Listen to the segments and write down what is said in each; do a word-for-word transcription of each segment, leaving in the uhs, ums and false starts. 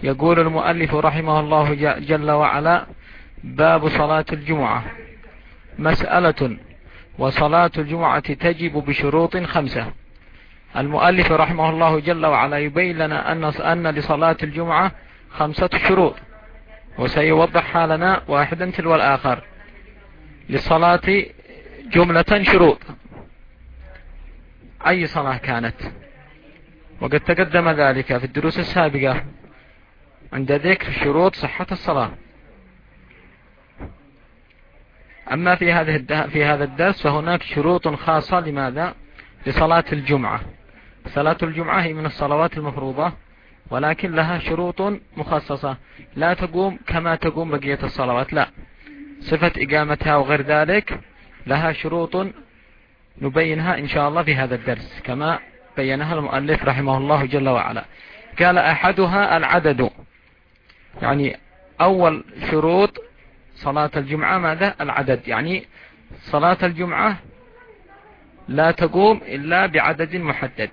يقول المؤلف رحمه الله جل وعلا: باب صلاة الجمعة. مسألة: وصلاة الجمعة تجب بشروط خمسة. المؤلف رحمه الله جل وعلا يبين لنا أن أن لصلاة الجمعة خمسة شروط، وسيوضحها لنا واحدا تلو الآخر. للصلاة جملة شروط، أي صلاة كانت، وقد تقدم ذلك في الدروس السابقة عند ذكر شروط صحة الصلاة. أما في هذه في هذا الدرس فهناك شروط خاصة. لماذا؟ لصلاة الجمعة. صلاة الجمعة هي من الصلوات المفروضة، ولكن لها شروط مخصصة، لا تقوم كما تقوم بقية الصلوات، لا، صفة إقامتها وغير ذلك لها شروط نبينها إن شاء الله في هذا الدرس كما بينها المؤلف رحمه الله جل وعلا. قال: أحدها العدد، يعني أول شروط صلاة الجمعة ماذا؟ العدد، يعني صلاة الجمعة لا تقوم إلا بعدد محدد.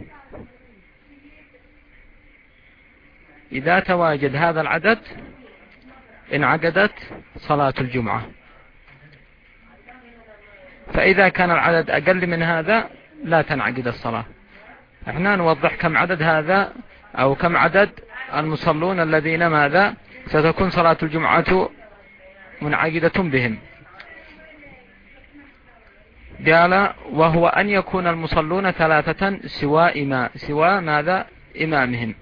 إذا تواجد هذا العدد انعقدت صلاة الجمعة، فإذا كان العدد أقل من هذا لا تنعقد الصلاة. احنا نوضح كم عدد هذا أو كم عدد المصلون الذين ماذا ستكون صلاة الجمعة منعقدة بهم. قال: وهو أن يكون المصلون ثلاثة سواء إمام سواء ماذا؟ إمامهم.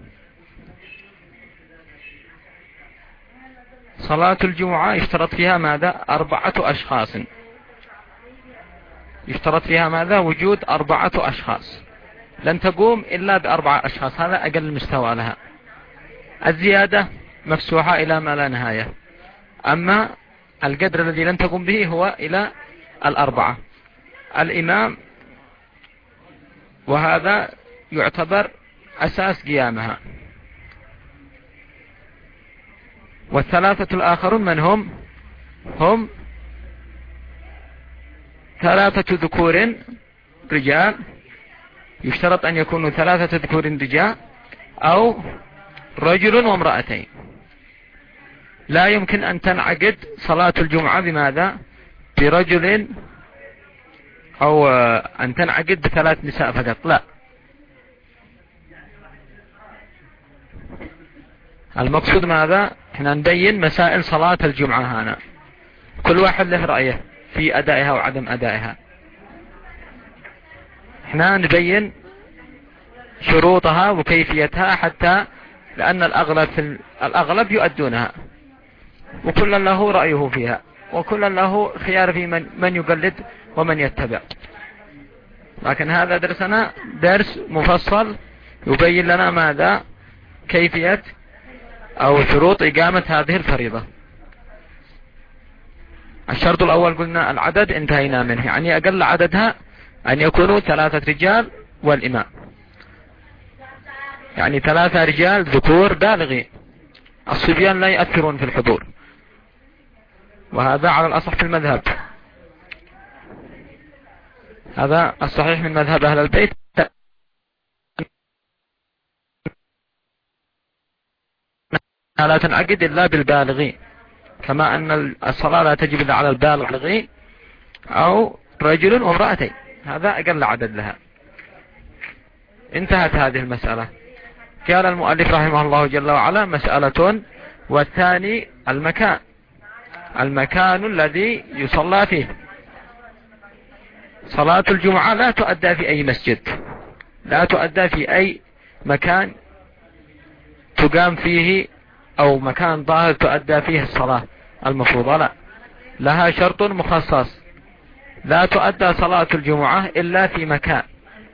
صلاة الجمعة يشترط فيها ماذا؟ أربعة أشخاص. يشترط فيها ماذا؟ وجود أربعة أشخاص، لن تقوم إلا بأربعة أشخاص، هذا أقل مستوى لها. الزيادة مفسوحة إلى ما لا نهاية، أما القدر الذي لن تقوم به هو إلى الأربعة. الإمام، وهذا يعتبر أساس قيامها. والثلاثة الآخرون من هم؟ هم ثلاثة ذكور رجال، يشترط أن يكونوا ثلاثة ذكور رجال أو رجل وامرأتين. لا يمكن أن تنعقد صلاة الجمعة بماذا؟ برجل، أو أن تنعقد بثلاث نساء فقط، لا. المقصود ماذا؟ احنا نبين مسائل صلاة الجمعة هنا، كل واحد له رأيه في أدائها وعدم أدائها. احنا نبين شروطها وكيفيتها، حتى لأن الأغلب في الأغلب يؤدونها، وكل له رأيه فيها، وكل له خيار في من, من يقلد ومن يتبع. لكن هذا درسنا درس مفصل يبين لنا ماذا؟ كيفية أو شروط إقامة هذه الفريضة. الشرط الأول قلنا العدد، انتهينا منه، يعني أقل عددها أن يكونوا ثلاثة رجال والإمام، يعني ثلاثة رجال ذكور بالغين. الصبيان لا يأثرون في الحضور، وهذا على الأصح في المذهب، هذا الصحيح من مذهب أهل البيت، لا تنعقد إلا بالبالغين، كما أن الصلاة لا تجب إلا على البالغين أو رجل وامرأتين، هذا أقل عدد لها. انتهت هذه المسألة. قال المؤلف رحمه الله جل وعلا: مسألة. والثاني المكان، المكان الذي يصلى فيه. صلاة الجمعة لا تؤدى في أي مسجد، لا تؤدى في أي مكان تقام فيه أو مكان ظاهر تؤدى فيه الصلاة المفروضة، لا، لها شرط مخصص: لا تؤدى صلاة الجمعة إلا في مكان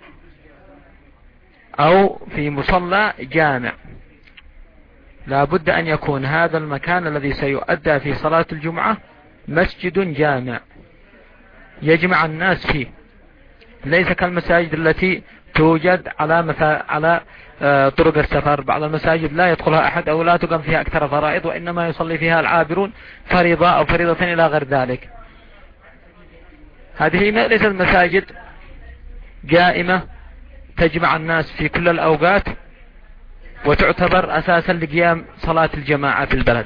أو في مصلى جامع. لا بد أن يكون هذا المكان الذي سيؤدى في صلاة الجمعة مسجد جامع يجمع الناس فيه، ليس كالمساجد التي توجد على مثا... على طرق السفر. بعض المساجد لا يدخلها أحد أو لا تقام فيها أكثر فرائض، وإنما يصلي فيها العابرون فريضة أو فريضة إلى غير ذلك. هذه ليست المساجد قائمة تجمع الناس في كل الأوقات وتعتبر أساسا لقيام صلاة الجماعة في البلد.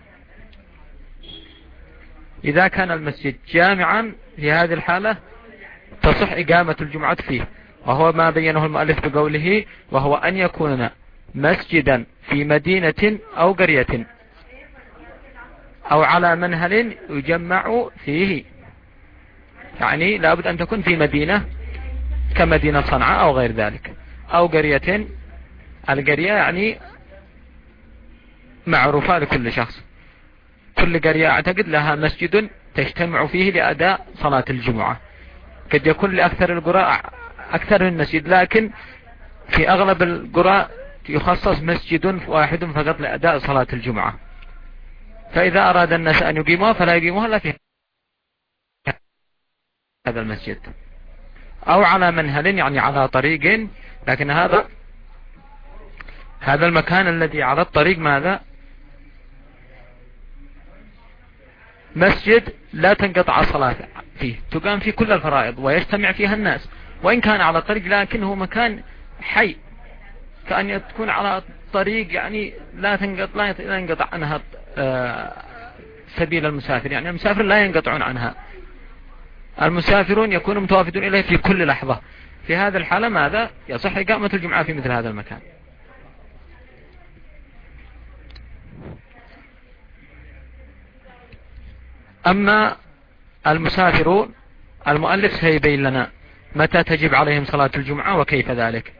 إذا كان المسجد جامعا في هذه الحالة تصح إقامة الجمعة فيه، وهو ما بينه المؤلف بقوله وهو أن يكون مسجدا في مدينة أو قرية أو على منهل يجمع فيه. يعني لابد أن تكون في مدينة كمدينة صنعاء أو غير ذلك، أو قرية. القرية يعني معروفة لكل شخص، كل قرية أعتقد لها مسجد تجتمع فيه لأداء صلاة الجمعة. قد يكون لأكثر القرى أكثر من مسجد، لكن في أغلب القرى يخصص مسجد واحد فقط لأداء صلاة الجمعة. فإذا أراد الناس أن يقيموها فلا يقيموها إلا في هذا المسجد، أو على منهل يعني على طريق. لكن هذا هذا المكان الذي على الطريق ماذا؟ مسجد لا تنقطع الصلاة فيه، تقام فيه كل الفرائض ويجتمع فيها الناس، وإن كان على الطريق لكنه مكان حي، كأن تكون على طريق يعني لا تنقطع لا ينقطع عنها سبيل المسافر. يعني المسافر لا ينقطعون عنها، المسافرون يكونوا متوافدون إليه في كل لحظة. في هذا الحالة ماذا؟ يصح إقامة الجمعة في مثل هذا المكان. أما المسافرون المؤلف سيبين لنا متى تجب عليهم صلاة الجمعة وكيف ذلك.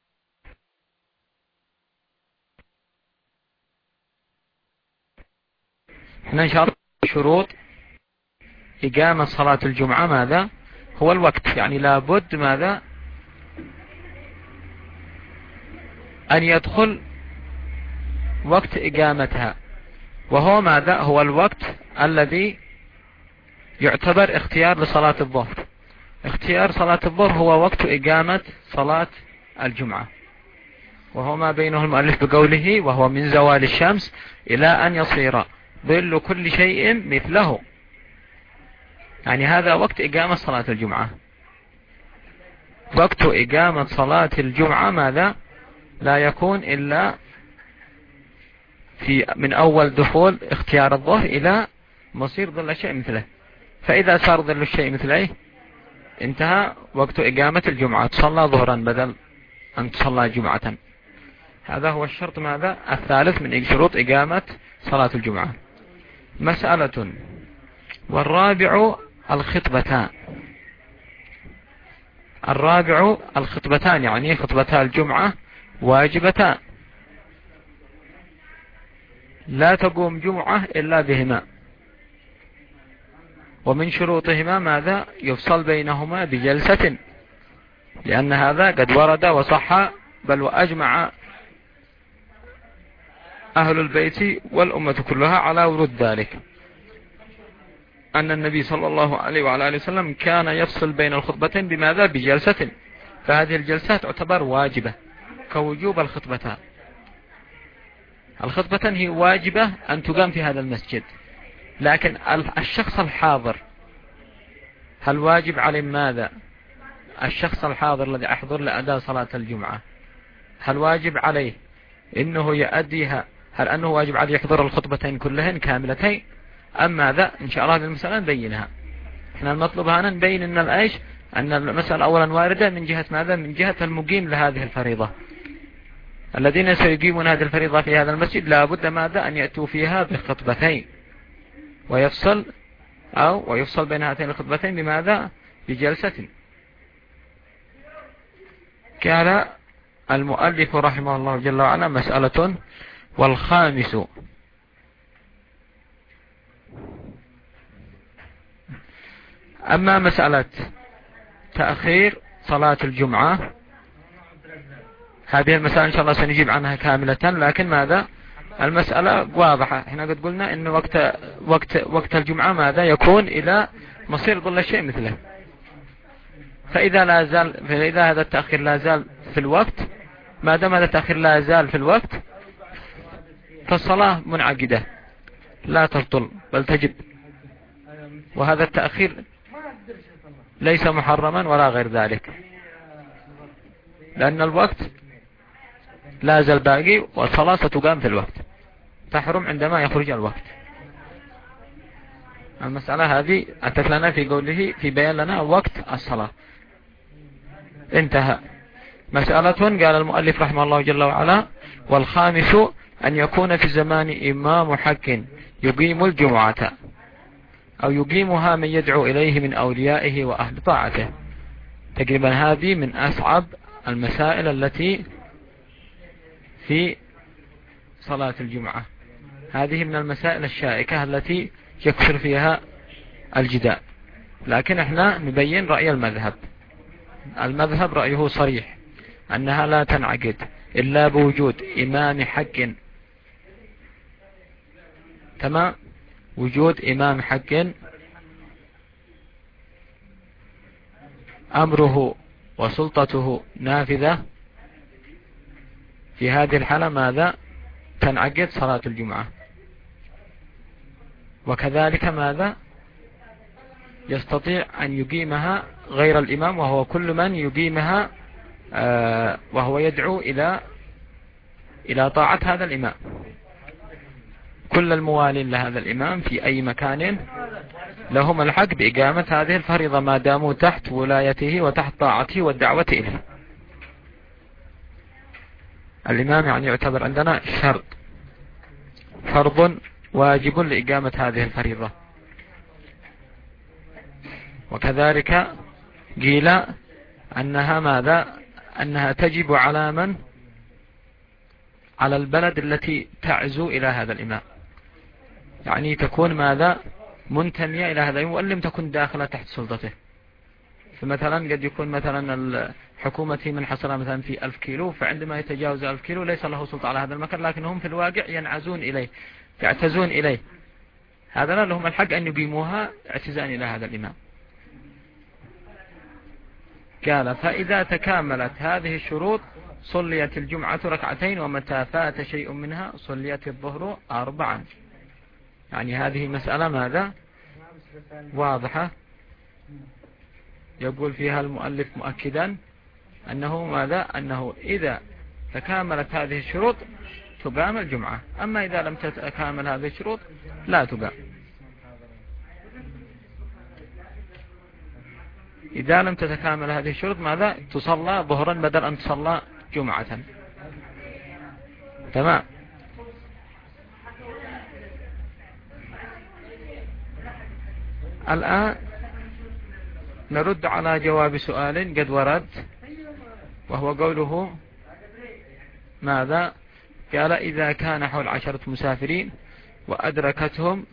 احنا إن شاء الله شروط إقامة صلاة الجمعة ماذا؟ هو الوقت، يعني لابد ماذا؟ أن يدخل وقت إقامتها، وهو ماذا؟ هو الوقت الذي يعتبر اختيار لصلاة الظهر. اختيار صلاة الظهر هو وقت إقامة صلاة الجمعة، وهو ما بينه المؤلف بقوله وهو من زوال الشمس إلى أن يصير ظل كل شيء مثله. يعني هذا وقت إقامة صلاة الجمعة. وقت إقامة صلاة الجمعة ماذا؟ لا يكون إلا في من أول دخول اختيار الظهر إلى مصير ظل الشيء مثله. فإذا صار ظل الشيء مثله انتهى وقت إقامة الجمعة، تصلى ظهرا بدل أن تصلى جمعة. هذا هو الشرط ماذا؟ الثالث من شروط إقامة صلاة الجمعة. مسألة. والرابع الخطبتان. الرابع الخطبتان، يعني خطبتا الجمعة واجبتان، لا تقوم جمعة إلا بهما. ومن شروطهما ماذا؟ يفصل بينهما بجلسة، لأن هذا قد ورد وصح بل وأجمع أهل البيت والأمة كلها على ورود ذلك، أن النبي صلى الله عليه وعلى آله وسلم كان يفصل بين الخطبتين بماذا؟ بجلسة. فهذه الجلسات تعتبر واجبة كوجوب الخطبتان. الخطبتان هي واجبة أن تقام في هذا المسجد، لكن الشخص الحاضر هل واجب عليه ماذا؟ الشخص الحاضر الذي أحضر لأداء صلاة الجمعة هل واجب عليه إنه يؤديها؟ هل أنه واجب عليه يحضر الخطبتين كلهن كاملتين أم ماذا؟ إن شاء الله هذه المسألة نبينها. احنا المطلوب هنا نبين أن الأيش أن المسألة أولا واردة من جهة ماذا؟ من جهة المقيم لهذه الفريضة. الذين سيقيمون هذه الفريضة في هذا المسجد لابد ماذا؟ أن يأتوا فيها بخطبتين، ويفصل أو ويفصل بين هاتين الخطبتين بماذا؟ بجلسة. قال المؤلف رحمه الله جل وعلا مسألة. والخامس أما مسألة تأخير صلاة الجمعة، هذه المسألة إن شاء الله سنجيب عنها كاملة، لكن ماذا؟ المسألة واضحة. احنا قد قلنا إن وقت وقت وقت الجمعة ماذا؟ يكون إلى مصير ظل الشيء مثله. فإذا لا زال فإذا هذا التأخير لا زال في الوقت، ما دام هذا التأخير لا زال في الوقت فالصلاة منعقدة لا تبطل بل تجب. وهذا التأخير ليس محرما ولا غير ذلك، لأن الوقت لا زال باقي، والصلاة ستقام في الوقت، تحرم عندما يخرج الوقت. المسألة هذه أتت لنا في قوله في بيان لنا وقت الصلاة. انتهى. مسألة قال المؤلف رحمه الله جل وعلا: والخامس أن يكون في الزمان إمام حق يقيم الجمعة أو يقيمها من يدعو إليه من أوليائه وأهل طاعته. تقريبا هذه من أصعب المسائل التي في صلاة الجمعة، هذه من المسائل الشائكة التي يكثر فيها الجدال، لكن احنا نبين رأي المذهب. المذهب رأيه صريح أنها لا تنعقد إلا بوجود إمام حق. تمام، وجود إمام حق أمره وسلطته نافذة، في هذه الحالة ماذا؟ تنعقد صلاة الجمعة. وكذلك ماذا؟ يستطيع أن يقيمها غير الإمام، وهو كل من يقيمها آه وهو يدعو إلى إلى طاعة هذا الإمام. كل الموالين لهذا الإمام في أي مكان لهم الحق بإقامة هذه الفريضة ما داموا تحت ولايته وتحت طاعته والدعوة إليه. الإمام يعني يعتبر عندنا شرط، فرض واجب لإقامة هذه الفريضة. وكذلك قيل أنها ماذا؟ أنها تجب على من؟ على البلد التي تعزو إلى هذا الإمام، يعني تكون ماذا؟ منتمية إلى هذا الإمام، وأن لم تكن داخلة تحت سلطته. فمثلا قد يكون مثلا الحكومة من حصلها مثلا في ألف كيلو، فعندما يتجاوز ألف كيلو ليس له سلطة على هذا المكان، لكنهم في الواقع ينعزون إليه، يعتزون إليه. هذا لهم الحق أن يقيموها اعتزاء إلى هذا الإمام. قال: فإذا تكاملت هذه الشروط صليت الجمعة ركعتين، ومتى فات شيء منها صليت الظهر أربعا. يعني هذه مسألة ماذا؟ واضحة. يقول فيها المؤلف مؤكدا أنه ماذا؟ أنه إذا تكاملت هذه الشروط تقام الجمعة، أما إذا لم تتكامل هذه الشروط لا تقام. إذا لم تتكامل هذه الشروط ماذا؟ تصلى ظهرا بدل أن تصلى جمعة. تمام. الآن نرد على جواب سؤال قد ورد، وهو قوله ماذا؟ قال: إذا كان حول عشرة مسافرين وأدركتهم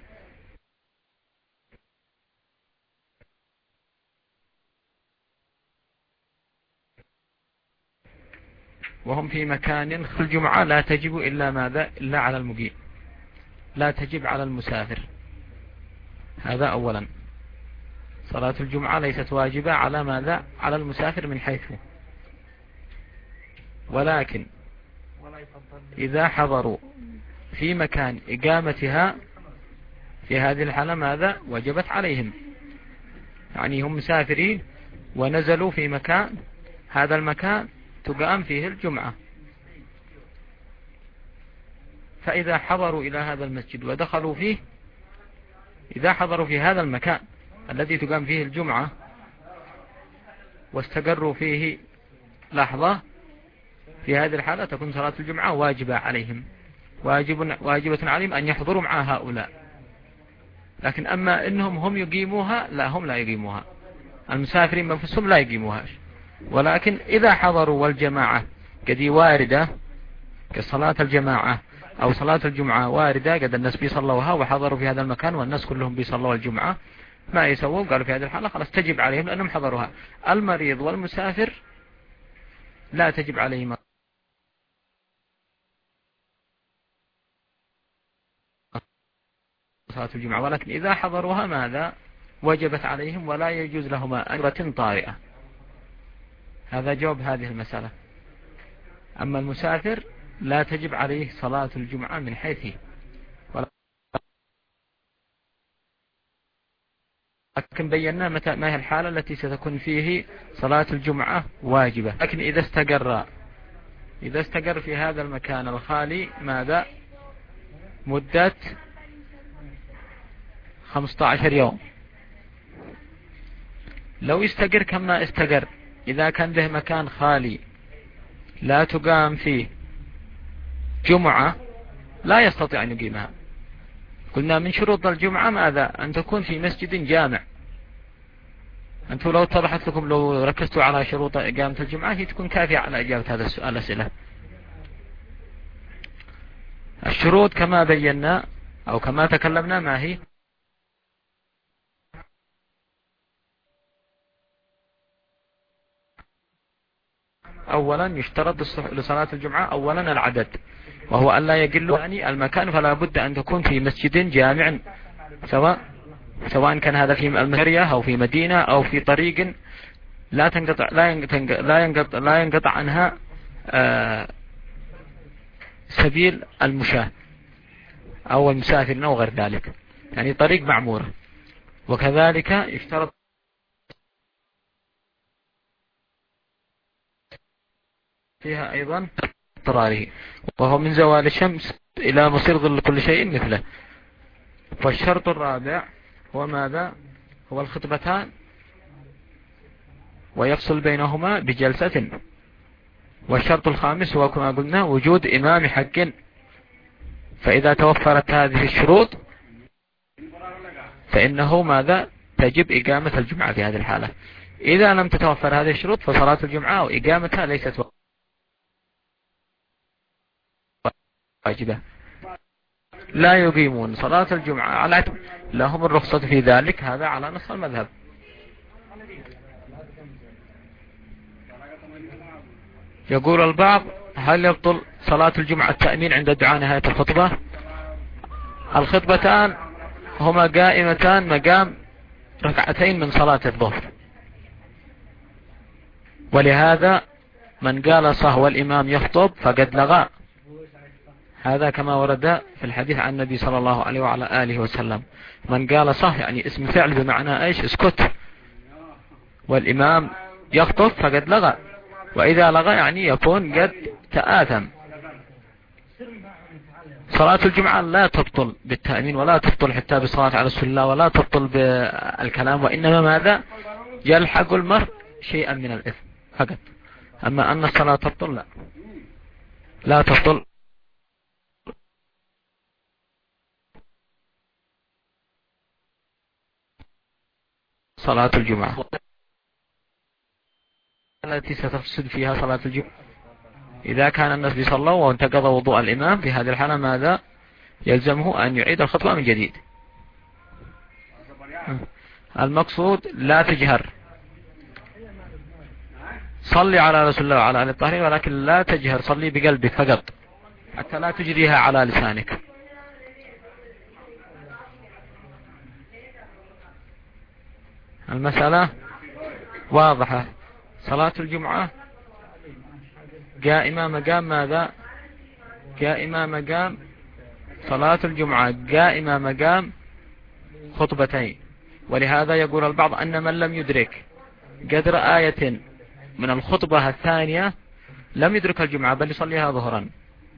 وهم في مكان في الجمعة لا تجب إلا ماذا؟ إلا على المقيم، لا تجب على المسافر. هذا أولا، صلاة الجمعة ليست واجبة على ماذا؟ على المسافر من حيث، ولكن إذا حضروا في مكان إقامتها في هذه الحالة ماذا؟ وجبت عليهم. يعني هم مسافرين ونزلوا في مكان، هذا المكان تقام فيه الجمعة، فإذا حضروا إلى هذا المسجد ودخلوا فيه، إذا حضروا في هذا المكان الذي تقام فيه الجمعة واستقروا فيه لحظة، في هذه الحالة تكون صلاة الجمعة واجبة عليهم، واجب واجبة عليهم أن يحضروا مع هؤلاء. لكن أما إنهم هم يقيموها، لا، هم لا يقيموها، المسافرين بنفسهم لا يقيموها. ولكن إذا حضروا والجماعة قد واردة كصلاة الجماعة أو صلاة الجمعة واردة، قد الناس بيصلوها وحضروا في هذا المكان والناس كلهم بيصلوا الجمعة، ما يسووا؟ قالوا في هذه الحالة خلاص تجب عليهم لأنهم حضروها. المريض والمسافر لا تجب عليهم صلاة الجمعة، ولكن إذا حضروها ماذا؟ وجبت عليهم، ولا يجوز لهما أجرة طارئة. هذا جواب هذه المسألة. أما المسافر لا تجب عليه صلاة الجمعة من حيث، لكن بينا متى ما هي الحالة التي ستكون فيه صلاة الجمعة واجبة. لكن إذا استقر إذا استقر في هذا المكان الخالي ماذا؟ مدة خمسة عشر يوم. لو استقر كما استقر إذا كان به مكان خالي لا تقام فيه جمعة لا يستطيع أن يقيمها. قلنا من شروط الجمعة ماذا؟ أن تكون في مسجد جامع. أنتم لو اتضحت لكم لو ركزتوا على شروط إقامة الجمعة هي تكون كافية على إجابة هذا السؤال الأسئلة. الشروط كما بينا أو كما تكلمنا ما هي؟ أولا يشترط لصلاة الجمعة أولا العدد، وهو أن لا يقل يعني المكان، فلا بد أن تكون في مسجد جامع، سواء سواء كان هذا في المقرية أو في مدينة أو في طريق لا تنقطع لا ينقطع لا ينقطع, لا ينقطع عنها آه سبيل المشاة أو المسافر أو غير ذلك، يعني طريق معمورة. وكذلك يشترط فيها أيضا اضطراره، وهو من زوال الشمس إلى مصير ظل كل شيء مثله. فالشرط الرابع هو ماذا؟ هو الخطبتان ويفصل بينهما بجلسة. والشرط الخامس هو كما قلنا وجود إمام حق. فإذا توفرت هذه الشروط فإنه ماذا؟ تجب إقامة الجمعة في هذه الحالة. إذا لم تتوفر هذه الشروط فصلاة الجمعة وإقامتها ليست واجبة. لا يقيمون صلاة الجمعة على لهم الرخصة في ذلك، هذا على نص المذهب. يقول البعض هل يبطل صلاة الجمعة التأمين عند دعاء نهاية الخطبة؟ الخطبتان هما قائمتان مقام ركعتين من صلاة الظهر، ولهذا من قال صهو الإمام يخطب فقد لغى، هذا كما ورد في الحديث عن النبي صلى الله عليه وعلى آله وسلم. من قال صح يعني اسم فعل بمعنى ايش؟ اسكت. والإمام يخطب فقد لغى، وإذا لغى يعني يكون قد تآثم. صلاة الجمعة لا تبطل بالتأمين ولا تبطل حتى بالصلاة على رسول الله ولا تبطل بالكلام، وإنما ماذا؟ يلحق المرء شيئا من الإثم فقط. أما أن الصلاة تبطل لا لا تبطل صلاة الجمعة التي ستفسد فيها صلاة الجمعة. إذا كان الناس بيصلوا وانتقض وضوء الإمام في هذه الحالة ماذا؟ يلزمه أن يعيد الخطبة من جديد. المقصود لا تجهر، صلي على رسول الله وعلى آله الطاهرين، ولكن لا تجهر، صلي بقلبك فقط حتى لا تجريها على لسانك. المسألة واضحة. صلاة الجمعة قائمة مقام ماذا؟ قائمة مقام صلاة الجمعة قائمة مقام خطبتين. ولهذا يقول البعض أن من لم يدرك قدر آية من الخطبة الثانية لم يدرك الجمعة بل يصليها ظهرا.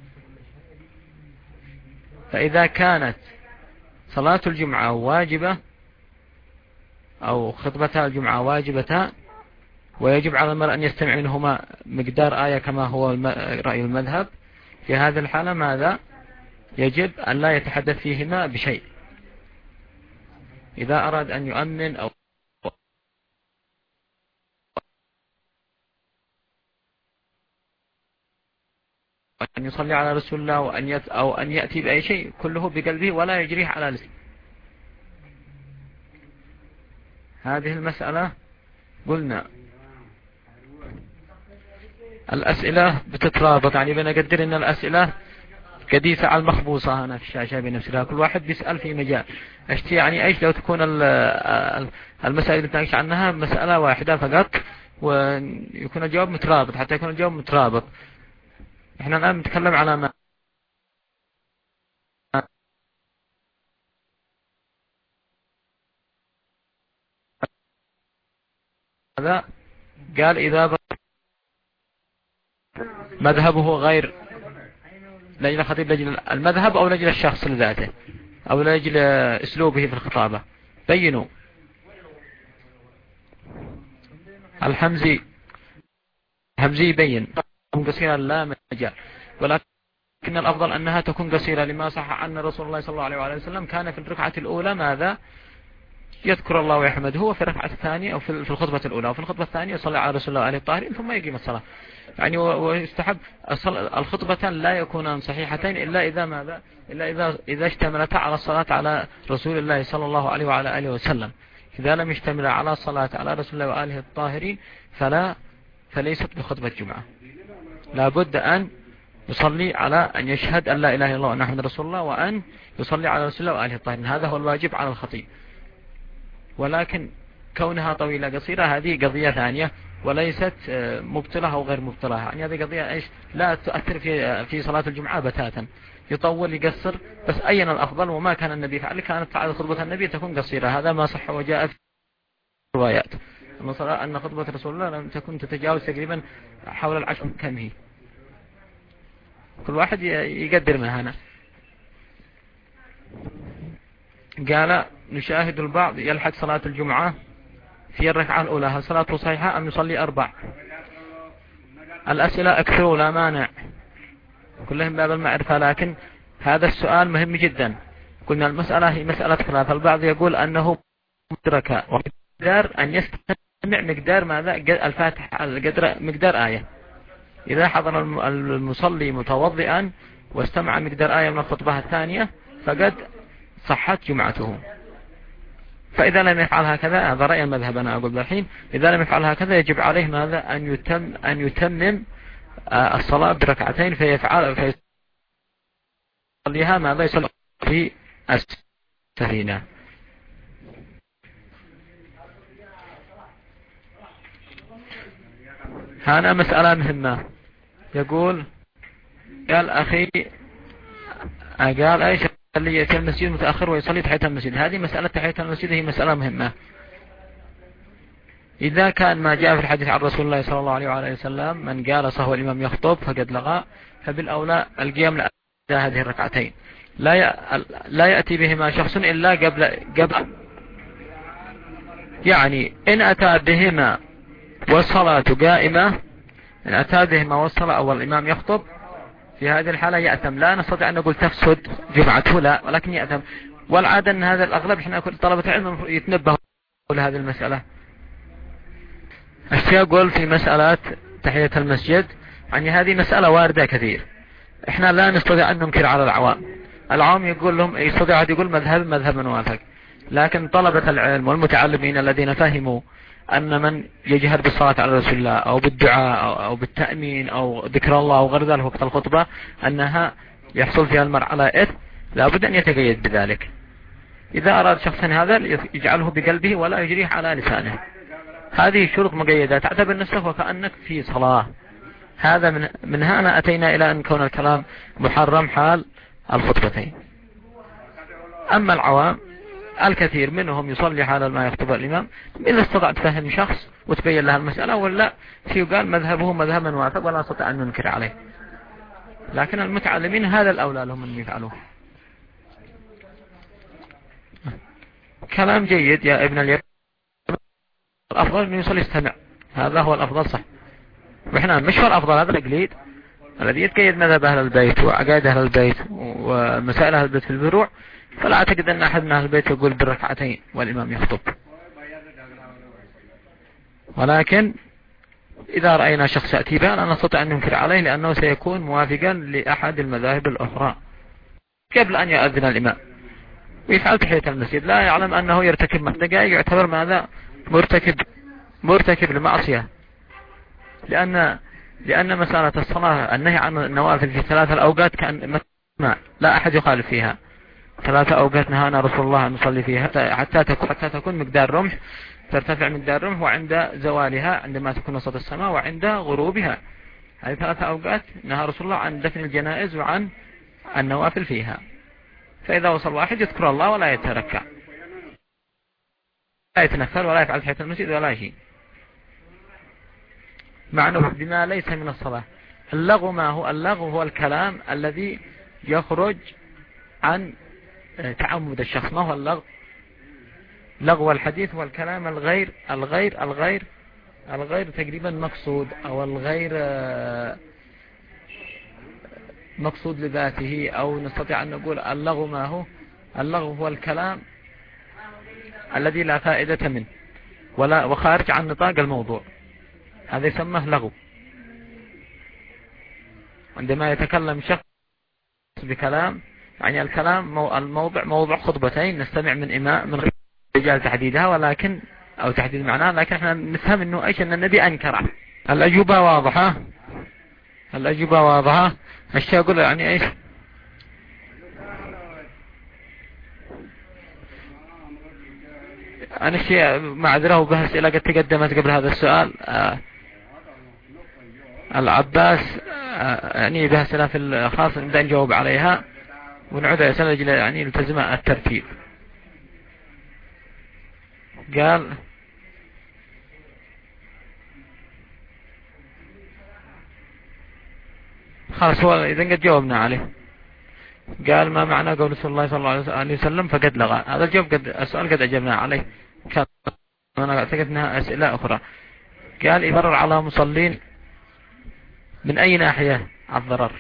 فإذا كانت صلاة الجمعة واجبة أو خطبتها الجمعة واجبتان ويجب على المرء أن يستمع منهما مقدار آية كما هو رأي المذهب، في هذه الحالة ماذا؟ يجب أن لا يتحدث فيهما بشيء. إذا أراد أن يؤمن أو أن يصلي على رسول الله وأن يت أو أن يأتي بأي شيء كله بقلبه ولا يجريه على لسانه. هذه المسألة قلنا الأسئلة بتترابط، يعني بنقدر أن الأسئلة قديسة على المخبوصة هنا في الشاشة بنفسها، كل واحد بيسأل في مجال اشتي، يعني ايش لو تكون المسائل اللي بتناقش عنها مسألة واحدة فقط ويكون الجواب مترابط، حتى يكون الجواب مترابط. احنا الآن نتكلم على ما هذا قال إذا مذهبه غير لأجل الخطيب لأجل المذهب أو لأجل الشخص لذاته أو لأجل أسلوبه في الخطابة؟ بينوا. الحمزي الحمزي يبين تكون قصيرة لا مجال، ولكن الأفضل أنها تكون قصيرة لما صح أن رسول الله صلى الله عليه وسلم كان في الركعة الأولى ماذا؟ يذكر الله ويحمده هو في الركعة الثانية أو في الخطبة الأولى، وفي الخطبة الثانية يصلي على رسول الله وآله الطاهرين ثم يقيم الصلاة. يعني ويستحب الخطبتان لا يكونان صحيحتين إلا إذا ماذا؟ إلا إذا إذا اشتملتا على الصلاة على رسول الله صلى الله عليه وعلى آله وسلم. إذا لم يشتمل على الصلاة على رسول الله وآله الطاهرين فلا فليست بخطبة جمعة. لا بد أن يصلي على أن يشهد أن لا إله إلا الله وأن محمد رسول الله، وأن يصلي على رسول الله وآله الطاهرين. هذا هو الواجب على الخطيب. ولكن كونها طويلة قصيرة هذه قضية ثانية وليست مبطلة أو غير مبطلة. يعني هذه قضية إيش لا تؤثر في في صلاة الجمعة بتاتا، يطول يقصر، بس أين الأفضل وما كان النبي فعل. كانت فعل خطبة النبي تكون قصيرة، هذا ما صح وجاء في الروايات أن خطبة رسول الله لم تكن تتجاوز تقريبا حول العشر. كم هي؟ كل واحد يقدر من هنا. قال نشاهد البعض يلحق صلاة الجمعة في الركعة الأولى، هل صلاته صحيحة أم يصلي أربع؟ الأسئلة أكثر ولا مانع، كلهم باب المعرفة، لكن هذا السؤال مهم جدا. قلنا المسألة هي مسألة خلاف. البعض يقول أنه مدرك ومقدار أن يستمع مقدار ماذا؟ الفاتحة القدر مقدار آية. إذا حضر المصلي متوضئا واستمع مقدار آية من الخطبة الثانية فقد صحت جمعته. فإذا لم يفعل هكذا، هذا رأي المذهب أنا أقول بالحين، إذا لم يفعل هكذا يجب عليه ماذا؟ أن يتم أن يتمم الصلاة بركعتين فيفعل فيصليها ماذا؟ يصلي في السفينة. هنا مسألة مهمة. يقول قال أخي قال أيش اللي يأتي المسجد متأخر ويصلي تحية المسجد. هذه مسألة تحية المسجد هي مسألة مهمة. إذا كان ما جاء في الحديث عن رسول الله صلى الله عليه وآله وسلم من قال صهو الإمام يخطب فقد لغى، فبالأولى القيام لأداء هذه الركعتين. لا لا يأتي بهما شخص إلا قبل قبل يعني إن أتى بهما والصلاة قائمة، إن أتى بهما والصلاة أو الإمام يخطب، في هذه الحالة يأتم. لا نستطيع أن نقول تفسد جمعته، لا، ولكن يأتم. والعادة أن هذا الأغلب إحنا كل طلبة العلم يتنبهوا لهذه المسألة. الشيء يقول في مسألة تحية المسجد، يعني هذه مسألة واردة كثير، إحنا لا نستطيع أن ننكر على العوام. العوام يقول لهم يستطيع يقول مذهب مذهب موافق، لكن طلبة العلم والمتعلمين الذين فهموا أن من يجهر بالصلاة على رسول الله أو بالدعاء أو, أو بالتأمين أو ذكر الله أو غير ذلك وقت الخطبة أنها يحصل فيها المرء على إثم، لابد أن يتقيد بذلك. إذا أراد شخصا هذا يجعله بقلبه ولا يجريه على لسانه. هذه شروط مقيدة، تعتبر نفسك وكأنك في صلاة. هذا من, من هنا أتينا إلى أن كون الكلام محرم حال الخطبتين. أما العوام الكثير منهم يصلي حال ما يخطب الإمام، إذا استطعت فهم شخص وتبين لها المسألة ولا في قال مذهبه مذهبا واثق ولا نستطيع أن ننكر عليه، لكن المتعلمين هذا الأولى لهم أن يفعلوه. كلام جيد يا ابن اليمين. الأفضل أن يصلي يستمع، هذا هو الأفضل صح. وإحنا مش هو الأفضل، هذا التقليد الذي يتقيد مذهب أهل البيت وعقائد أهل البيت ومسائل أهل البيت في الفروع. فلا أعتقد أن أحد من أهل البيت يقول بالركعتين والإمام يخطب. ولكن إذا رأينا شخص يأتي بها لا نستطيع أن ننكر عليه، لأنه سيكون موافقا لأحد المذاهب الأخرى قبل أن يأذن الإمام ويفعل تحية المسجد. لا يعلم أنه يرتكب دقائق، يعتبر ماذا؟ مرتكب مرتكب لمعصية. لأن لأن مسألة الصلاة النهي عن النوافل في ثلاثة الأوقات كأن ما لا أحد يخالف فيها. ثلاثة أوقات نهانا رسول الله أن نصلي فيها حتى تكون حتى تكون مقدار رمح، ترتفع مقدار رمح، وعند زوالها عندما تكون وسط السماء، وعند غروبها. هذه ثلاثة أوقات نهى رسول الله عن دفن الجنائز وعن النوافل فيها. فإذا وصل واحد يذكر الله ولا يتركع، لا يتنفل ولا يفعل تحية المسجد ولا شيء، مع أنه بما ليس من الصلاة. اللغو ما هو؟ اللغو هو الكلام الذي يخرج عن تعمد الشخص. ما هو اللغو؟ لغو الحديث هو الكلام الغير الغير الغير الغير تقريبا مقصود، او الغير مقصود لذاته، او نستطيع ان نقول اللغو ما هو؟ اللغو هو الكلام الذي لا فائدة منه ولا وخارج عن نطاق الموضوع، هذا يسمى لغو. عندما يتكلم شخص بكلام، يعني الكلام الموضع موضوع خطبتين نستمع من إماء من رجال تحديدها، ولكن أو تحديد معناه، لكن احنا نفهم انه ايش ان النبي انكره. الأجوبة واضحة، الأجوبة واضحة. الشيء أقول يعني ايش؟ أنا الشيء معذرة وبأسئلة قد تقدمت قبل هذا السؤال. آه العباس آه يعني بأسئلة في الخاص نبدأ نجاوب عليها ونعود أسئلة يعني نلتزم الترتيب. قال خلاص هو إذا قد جاوبنا عليه. قال ما معنى قول رسول الله صلى الله عليه وسلم فقد لغى؟ هذا الجواب قد السؤال قد أجبنا عليه، كان أنا أعتقد أنها أسئلة أخرى. قال يبرر على مصلين من أي ناحية الضرر؟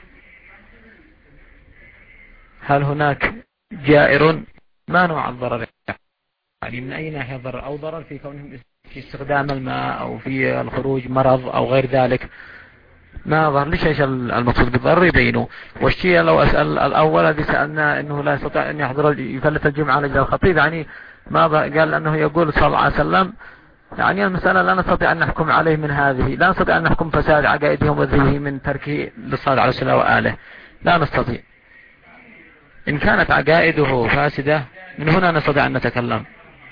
هل هناك جائر؟ ما نوع الضرر؟ يعني من أي ناحية ضرر؟ أو ضرر في كونهم في استخدام الماء أو في الخروج مرض أو غير ذلك؟ ما ظهر ليش ايش المقصود بالضرر يبينه. والشيء لو أسأل الأول الذي سألنا أنه لا يستطيع أن يحضر يفلت الجمعة لجل الخطيب، يعني ما قال أنه يقول صلى الله عليه وسلم، يعني المسألة لا نستطيع أن نحكم عليه من هذه، لا نستطيع أن نحكم فساد عقائدهم وذبه من تركه للصلاة على السلام وآله، لا نستطيع. إن كانت عقائده فاسدة من هنا نستطيع أن نتكلم،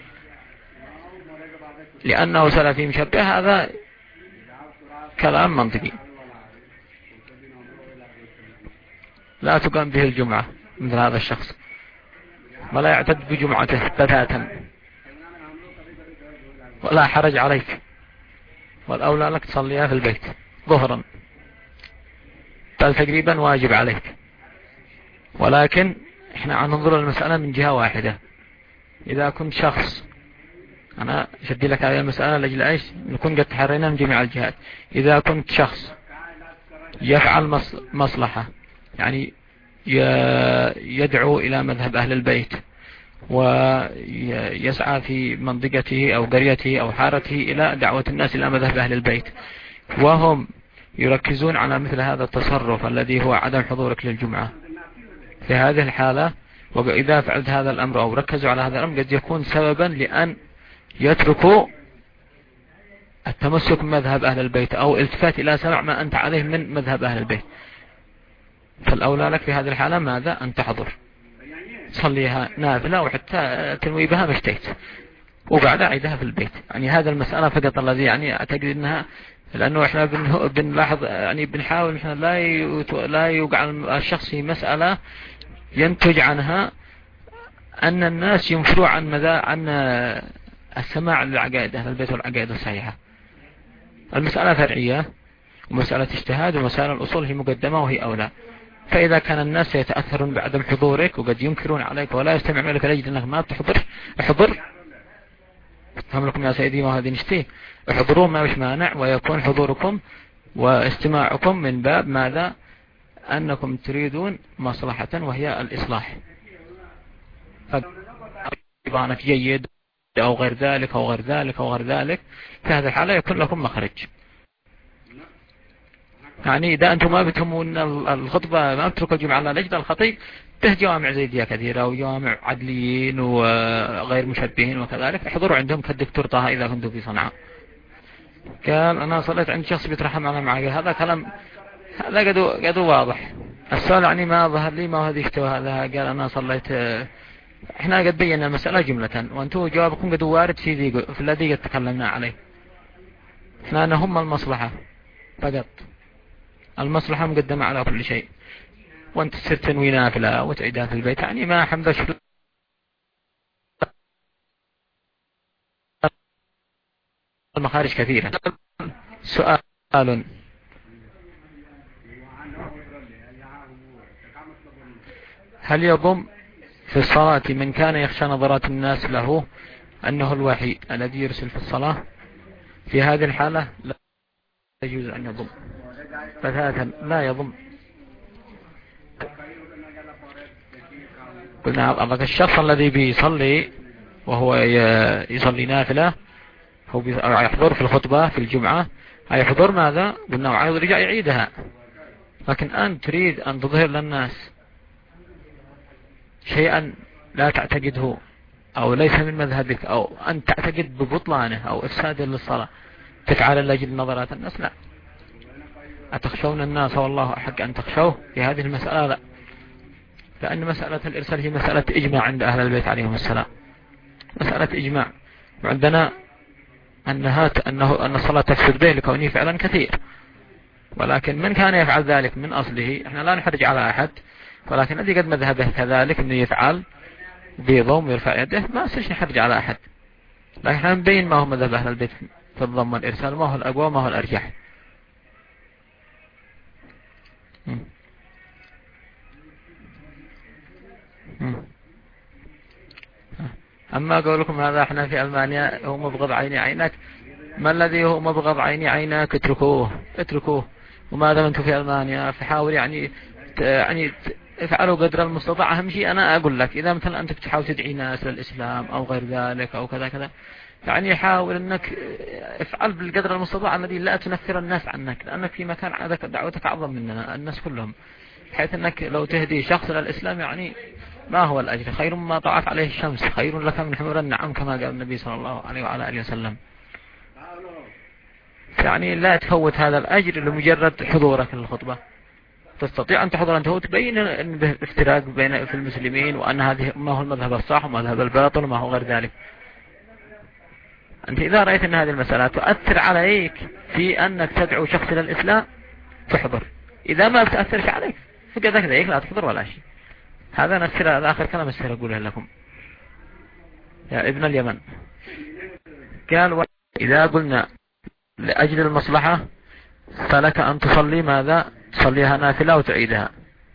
لأنه سلفي مشبه، هذا كلام منطقي لا تقام به الجمعة مثل هذا الشخص، ولا يعتد بجمعته بتاتا، ولا حرج عليك، والأولى لك تصليها في البيت ظهرا، بل تقريبا واجب عليك. ولكن احنا عم ننظر المسألة من جهة واحدة. إذا كنت شخص، أنا شدي لك هذه المسألة لأجل ايش نكون قد تحرينا من جميع الجهات. إذا كنت شخص يفعل مصلحة، يعني يدعو إلى مذهب أهل البيت ويسعى في منطقته أو قريته أو حارته إلى دعوة الناس إلى مذهب أهل البيت، وهم يركزون على مثل هذا التصرف الذي هو عدم حضورك للجمعة، في هذه الحالة وإذا فعلت هذا الأمر أو ركزوا على هذا الأمر قد يكون سببا لأن يتركوا التمسك بمذهب أهل البيت أو التفات إلى سمع ما أنت عليه من مذهب أهل البيت. فالأولى لك في هذه الحالة ماذا؟ أن تحضر تصليها نافلة، وحتى تنوي بها مشتيت وبعد عيدها في البيت. يعني هذا المسألة فقط الذي يعني أعتقد أنها، لأنه إحنا بنلاحظ يعني بنحاول إحنا لا لا يوقع الشخص في مسألة ينتج عنها أن الناس ينفروا عن ماذا؟ عن السماع للعقائد أهل البيت والعقائد الصحيحة. المسألة فرعية ومسألة اجتهاد، ومسألة الأصول هي مقدمة وهي أولى. فإذا كان الناس يتأثرون بعدم حضورك وقد ينكرون عليك ولا يستمعون لك لأجل أنك ما بتحضر، احضر. فهم لكم يا سيدي ما هذه نشتيه، احضروا ما مش مانع، ويكون حضوركم واستماعكم من باب ماذا؟ أنكم تريدون مصلحة وهي الإصلاح، فإبانك جيد أو غير ذلك أو غير ذلك أو غير ذلك، في هذه الحالة يكون لكم مخرج. يعني إذا أنتم ما بتهمون الخطبة ما بتركوا الجمعة على لجنة الخطيب، به جوامع زي دي كثيرة وجوامع عدليين وغير مشبهين وكذلك، احضروا عندهم كالدكتور طه إذا كنتم في صنعاء. قال أنا صليت عند شخص بيترحم على معي، هذا كلام هذا قد قد واضح. السؤال يعني ما ظهر لي ما هذا يحتوى هذا. قال أنا صليت، احنا قد بينا المسألة جملة، وانتم جوابكم قد وارد في ذي في الذي قد تكلمنا عليه. احنا نهم المصلحة فقط، المصلحة مقدمة على كل شيء، وانت تصير تنوي نافلة وتعيدها في البيت، يعني ما حمدش المخارج كثيرة. سؤال هل يضم في الصلاة من كان يخشى نظرات الناس له أنه الوحيد الذي يرسل في الصلاة؟ في هذه الحالة لا يجوز أن يضم. بتاتا لا يضم. قلنا أبقى الشخص الذي بيصلي وهو يصلي نافلة، هو يحضر في الخطبة في الجمعة، هيحضر ماذا؟ قلنا وعايز يرجع يعيدها. لكن أنت تريد أن تظهر للناس شيئا لا تعتقده أو ليس من مذهبك، أو أن تعتقد ببطلانه أو إفساده للصلاة، تفعل لأجل نظرات الناس؟ لا. أتخشون الناس والله أحق أن تخشوه؟ في هذه المسألة لا، لأن مسألة الإرسال هي مسألة إجماع عند أهل البيت عليهم السلام، مسألة إجماع. وعندنا أنها أنه أن الصلاة تفسد به لكونه فعلا كثير، ولكن من كان يفعل ذلك من أصله احنا لا نحرج على أحد، ولكن الذي قد مذهبه كذلك أنه يفعل بيضم ويرفع يده ما سيش نحرج على أحد. لكن احنا نبين ما هو مذهب أهل البيت في الضم والإرسال، ما هو الأقوى ما هو الأرجح. أما قولكم هذا احنا في ألمانيا هو مبغض عيني عينك، ما الذي هو مبغض عيني عينك؟ اتركوه اتركوه. وما دام انتم في ألمانيا فحاول يعني يعني افعلوا قدر المستطاع. أهم شيء أنا أقول لك إذا مثلا أنت بتحاول تدعي ناس للإسلام أو غير ذلك أو كذا كذا، يعني حاول أنك افعل بالقدر المستطاع الذي لا تنفر الناس عنك، لأنك في مكان عادك دعوتك أعظم مننا الناس كلهم، بحيث أنك لو تهدي شخص للإسلام يعني ما هو الأجر؟ خير ما طلعت عليه الشمس، خير لك من حمر النعم كما قال النبي صلى الله عليه وعلى آله وسلم. يعني لا تفوت هذا الأجر لمجرد حضورك للخطبة. تستطيع أن تحضر أنت وتبين أن به افتراق بين في المسلمين، وأن هذه ما هو المذهب الصح ومذهب الباطل وما هو غير ذلك. أنت إذا رأيت أن هذه المسألة تؤثر عليك في أنك تدعو شخص إلى الإسلام تحضر، إذا ما بتأثرش عليك فكذا كذا لا تحضر ولا شيء. هذا نسر هذا آخر كلام السير أقوله لكم يا ابن اليمن. قال إذا قلنا لأجل المصلحة فلك أن تصلي ماذا؟ تصليها نافلة وتعيدها،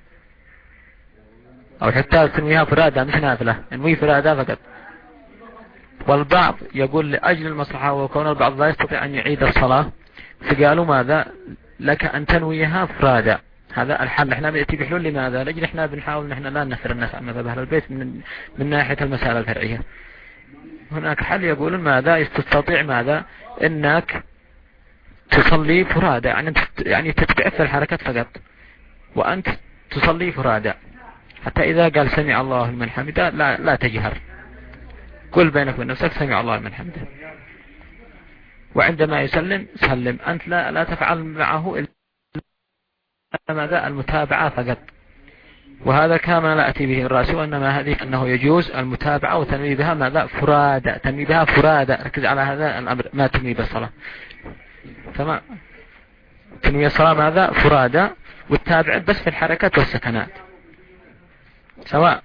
أو حتى تنويها فرادة مش نافلة، انوي فرادة فقط. والبعض يقول لأجل المصلحة وكون البعض لا يستطيع أن يعيد الصلاة، فقالوا ماذا؟ لك أن تنويها فرادة. هذا الحل. احنا بنأتي بحلول. لماذا؟ لأجل احنا بنحاول نحن لا ننفر الناس عن مذهب أهل البيت من, من ناحية المسألة الفرعية. هناك حل يقولون ماذا؟ تستطيع ماذا؟ انك تصلي فرادة، يعني يعني تتبع في الحركات فقط، وأنت تصلي فرادة، حتى إذا قال سمع الله لمن حمده لا لا تجهر، قل بينك وبين نفسك سمع الله لمن حمده، وعندما يسلم سلم. أنت لا لا تفعل معه إلا ماذا؟ المتابعة فقط. وهذا كما لا أتي به الرأس، وإنما هذه أنه يجوز المتابعة وتنوي بها ماذا؟ فرادة. تنوي بها فرادة. ركز على هذا الأمر، ما تنوي بالصلاة. تمام. تنوي الصلاة ماذا؟ فرادة، والتابع بس في الحركات والسكنات. سواء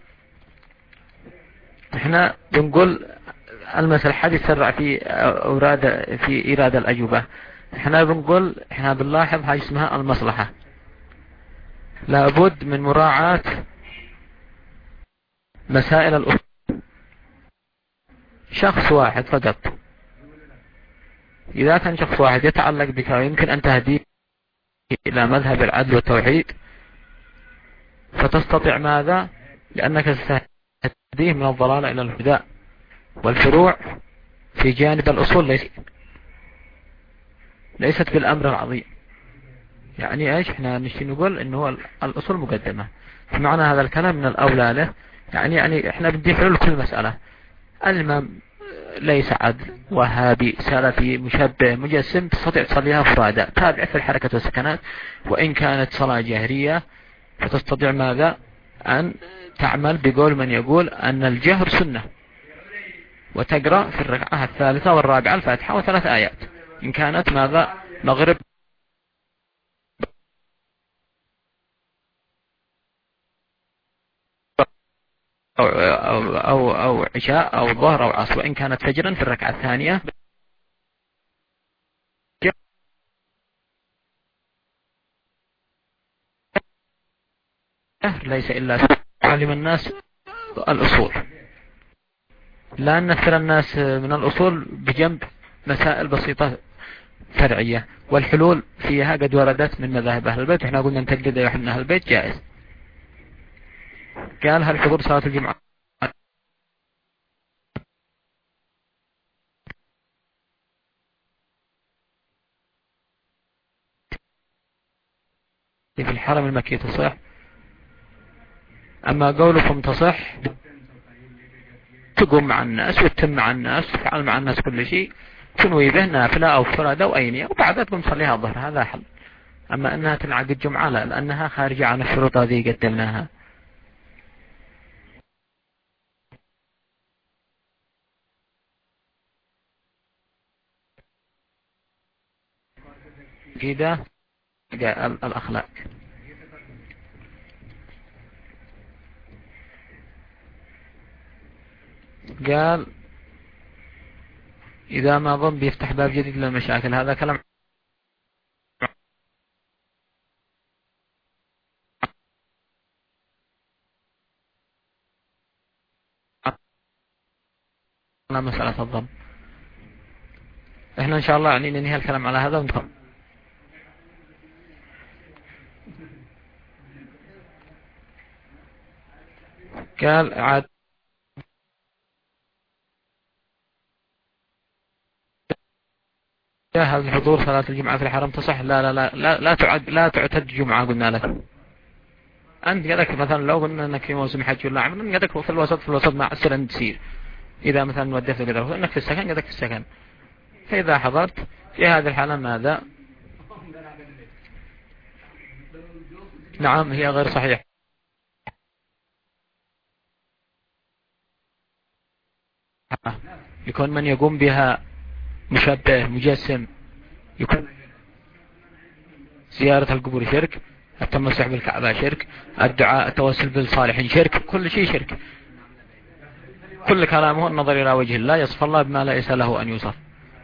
احنا بنقول المثل حديث سرع في أوراد في إيراد الأجوبة. احنا بنقول احنا بنلاحظ هاي اسمها المصلحة. لابد من مراعاة مسائل الأصول. شخص واحد فقط، إذا كان شخص واحد يتعلق بك ويمكن أن تهديه إلى مذهب العدل والتوحيد فتستطيع ماذا؟ لأنك ستهديه من الضلال إلى الهدى. والفروع في جانب الأصول ليس ليست بالأمر العظيم. يعني ايش؟ احنا نشي نقول انه الأصول مقدمة. فمعنى هذا الكلام من الأولى له، يعني يعني احنا بدي حلول كل مسألة. الإمام ليس عدل، وهابي، سلفي، مشبه، مجسم، تستطيع تصليها فرادة، تابع في الحركة والسكنات. وإن كانت صلاة جهرية فتستطيع ماذا؟ أن تعمل بقول من يقول أن الجهر سنة، وتقرأ في الركعة الثالثة والرابعة الفاتحة وثلاث آيات إن كانت ماذا؟ مغرب أو, أو, أو, أو عشاء أو ظهر أو عصر. وإن كانت فجرا في الركعة الثانية ليس إلا علم الناس الأصول، لا نثر الناس من الأصول بجنب مسائل بسيطة فرعية، والحلول فيها قد وردت من مذاهب أهل البيت، احنا قلنا نتقلد يوحنا أهل البيت جائز. قال هل حضور صلاة الجمعة في الحرم المكي تصح؟ أما قولكم تصح تقوم مع الناس وتتم مع الناس وتفعل مع الناس كل شيء، تنوي به نافلة أو فرادة أو أينية وبعدها تقوم تصليها الظهر، هذا حل. أما أنها تنعقد الجمعة لا، لأنها خارجة عن الشروط هذه قدمناها. كده الأخلاق. قال إذا ما ظن بيفتح باب جديد للمشاكل، هذا كلام على مسألة الظن. احنا ان شاء الله يعني ننهي الكلام على هذا ونفهم. قال عاد هل حضور صلاة الجمعة في الحرم تصح؟ لا لا لا لا, لا تعد لا تعتد جمعة. قلنا لك أنت قدك مثلا لو قلنا أنك في موسم حج ولا عمر قدك في الوسط في الوسط مع السر تسير، إذا مثلا وديت قدر أنك في السكن قدك في السكن، فإذا حضرت في هذه الحالة ماذا؟ نعم هي غير صحيح. يكون من يقوم بها مشبه مجسم، يكون زيارة القبور شرك، التمسح بالكعبة شرك، الدعاء التوسل بالصالحين شرك، كل شيء شرك. كل كلامه النظر إلى وجه الله، يصف الله بما ليس له أن يوصف،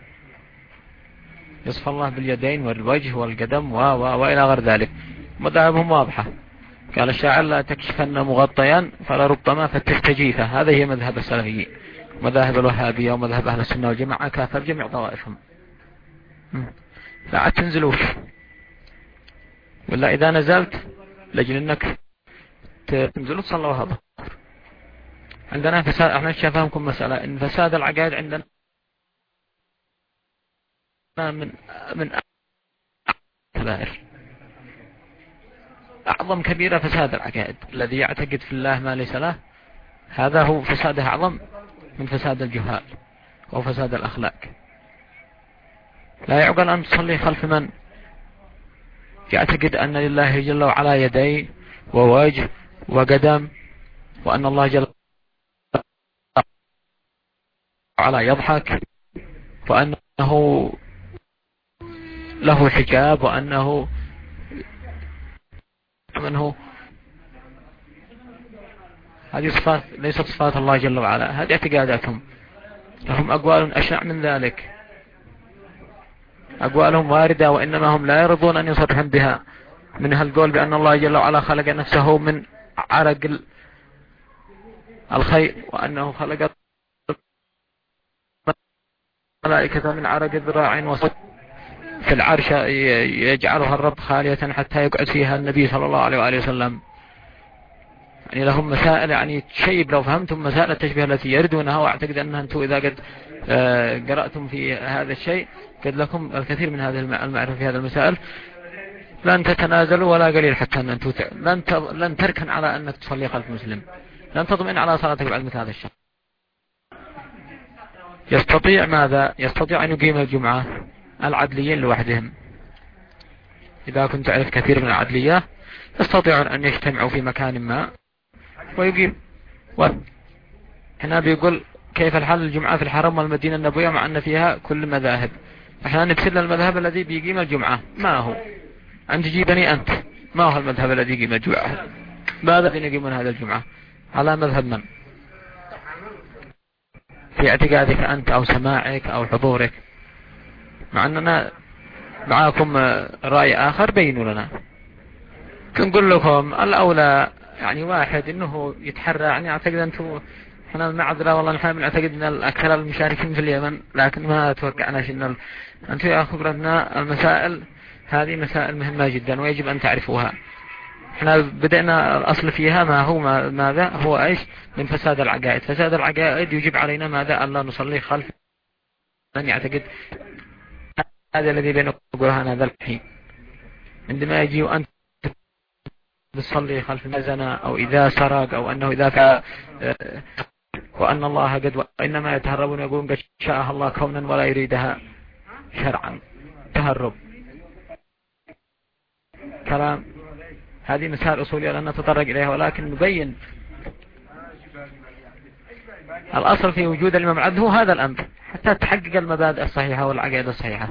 يصف الله باليدين والوجه والقدم و و وإلى غير ذلك. مذاهبهم واضحة. قال الشاعر لا تكشفن مغطيا فلربما فتستجيفه، هذا هي مذهب السلفيين. مذاهب الوهابية ومذهب أهل السنة والجماعة كافر جميع طوائفهم. لا عاد تنزلوش، ولا إذا نزلت لجل أنك تنزلوا تصلوا هذا. عندنا فساد، احنا شافهمكم مسألة إن فساد العقائد عندنا من من كبائر، أعظم كبيرة فساد العقائد. الذي يعتقد في الله ما ليس له، هذا هو فساده أعظم من فساد الجهال أو فساد الأخلاق. لا يعقل أن تصلي خلف من يعتقد أن لله جل وعلا يدين ووجه وقدم، وأن الله جل وعلا يضحك، وأنه له حجاب، وأنه منه. هذه صفات ليست صفات الله جل وعلا، هذه اعتقاداتهم. لهم أقوال أشنع من ذلك، أقوالهم واردة وإنما هم لا يرضون أن يصرحون بها. منها القول بأن الله جل وعلا خلق نفسه من عرق الخيل، وأنه خلق الملائكة من عرق ذراع وصف. في العرش يجعلها الرب خالية حتى يقعد فيها النبي صلى الله عليه وآله وسلم. يعني لهم مسائل يعني تشيب لو فهمتم مسائل التشبيه التي يردونها، واعتقد أنها أنتم إذا قد قرأتم في هذا الشيء قد لكم الكثير من هذه المعرفة في هذه المسائل. لن تتنازلوا ولا قليل حتى أن أنتم لن لن تركن على أنك تصلي خلف مسلم، لن تطمئن على صلاتك بعد مثل هذا الشيء. يستطيع ماذا؟ يستطيع أن يقيم الجمعة العدليين لوحدهم. إذا كنت تعرف كثير من العدلية يستطيعون أن يجتمعوا في مكان ما ويقيم. هنا بيقول كيف الحال الجمعة في الحرم والمدينة النبوية مع أن فيها كل مذاهب. احنا نبسل المذهب الذي بيقيم الجمعة ما هو. أنت جيبني أنت، ما هو المذهب الذي يقيم الجمعة؟ ماذا فين يقيمون هذا الجمعة؟ على مذهب من؟ في اعتقادك أنت أو سماعك أو حضورك؟ مع أننا معاكم رأي آخر بينوا لنا. نقول لكم الأولى يعني واحد انه يتحرى، يعني اعتقد انتم احنا المعذرة والله نحن نعتقد ان الاكثر المشاركين في اليمن، لكن ما توقعناش ان ال... انتم يا خبرتنا المسائل هذه مسائل مهمة جدا ويجب ان تعرفوها. احنا بدأنا الاصل فيها ما هو ما ماذا هو ايش؟ من فساد العقائد. فساد العقائد يجب علينا ماذا؟ ألا نصلي خلف من يعتقد هذا الذي بين قرآن هذا الحين. عندما يجي وأنت تصلي خلف المزنة أو إذا سرق أو أنه إذا فعل وأن الله قد وإنما يتهربون يقولون قد شاء الله كونا ولا يريدها شرعا. تهرب كلام، هذه مسائل أصولية لن نتطرق إليها، ولكن نبين الأصل في وجود الإمام العدل هو هذا الأمر حتى تحقق المبادئ الصحيحة والعقائد الصحيحة.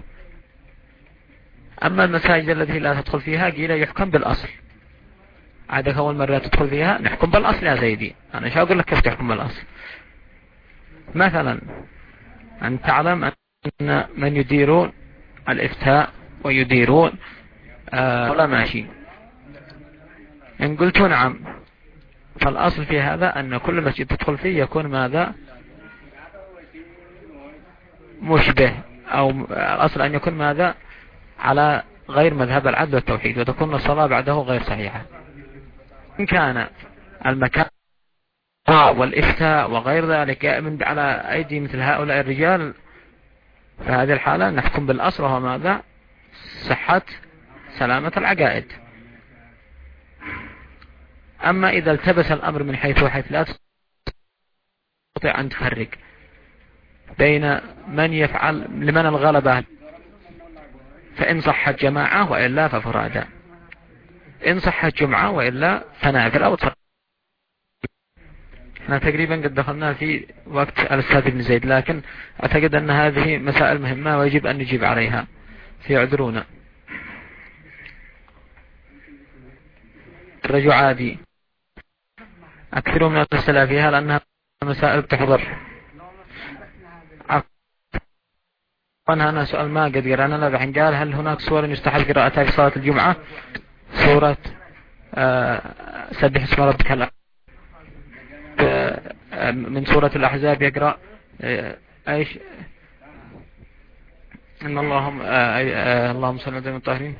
أما المساجد التي لا تدخل فيها قيل يحكم بالأصل. عادك أول مرة تدخل فيها نحكم بالأصل يا سيدي. أنا شو أقول لك كيف تحكم بالأصل؟ مثلا أن تعلم أن من يديرون الإفتاء ويديرون آه ولا ماشي، إن قلت نعم فالأصل في هذا أن كل مسجد تدخل فيه يكون ماذا؟ مشبه، أو الأصل أن يكون ماذا؟ على غير مذهب العدل والتوحيد، وتكون الصلاة بعده غير صحيحة. إن كان المكان والإفتاء وغير ذلك من على أيدي مثل هؤلاء الرجال، فهذه الحالة نحكم بالأصل وهو ماذا؟ صحة سلامة العقائد. أما إذا التبس الأمر من حيث وحيث لا تستطيع أن تفرق بين من يفعل لمن الغلبة، فإن صحت جماعة وإلا ففرادى، إن صحت جمعة وإلا فنافل أو تصرف. احنا تقريبا قد دخلنا في وقت الأستاذ ابن زيد، لكن أعتقد أن هذه مسائل مهمة ويجب أن نجيب عليها في عذرونا. الرجوع عادي أكثر من الأسئلة فيها لأنها مسائل بتحضر. أنا سؤال ما قد قرأنا لا بحين قال هل هناك سورة يستحب قراءتها في صلاة الجمعة؟ سورة آه سبح اسم ربك الأعلى آه من سورة الأحزاب يقرأ آه ايش ان اللهم آه آه اللهم صل على الطاهرين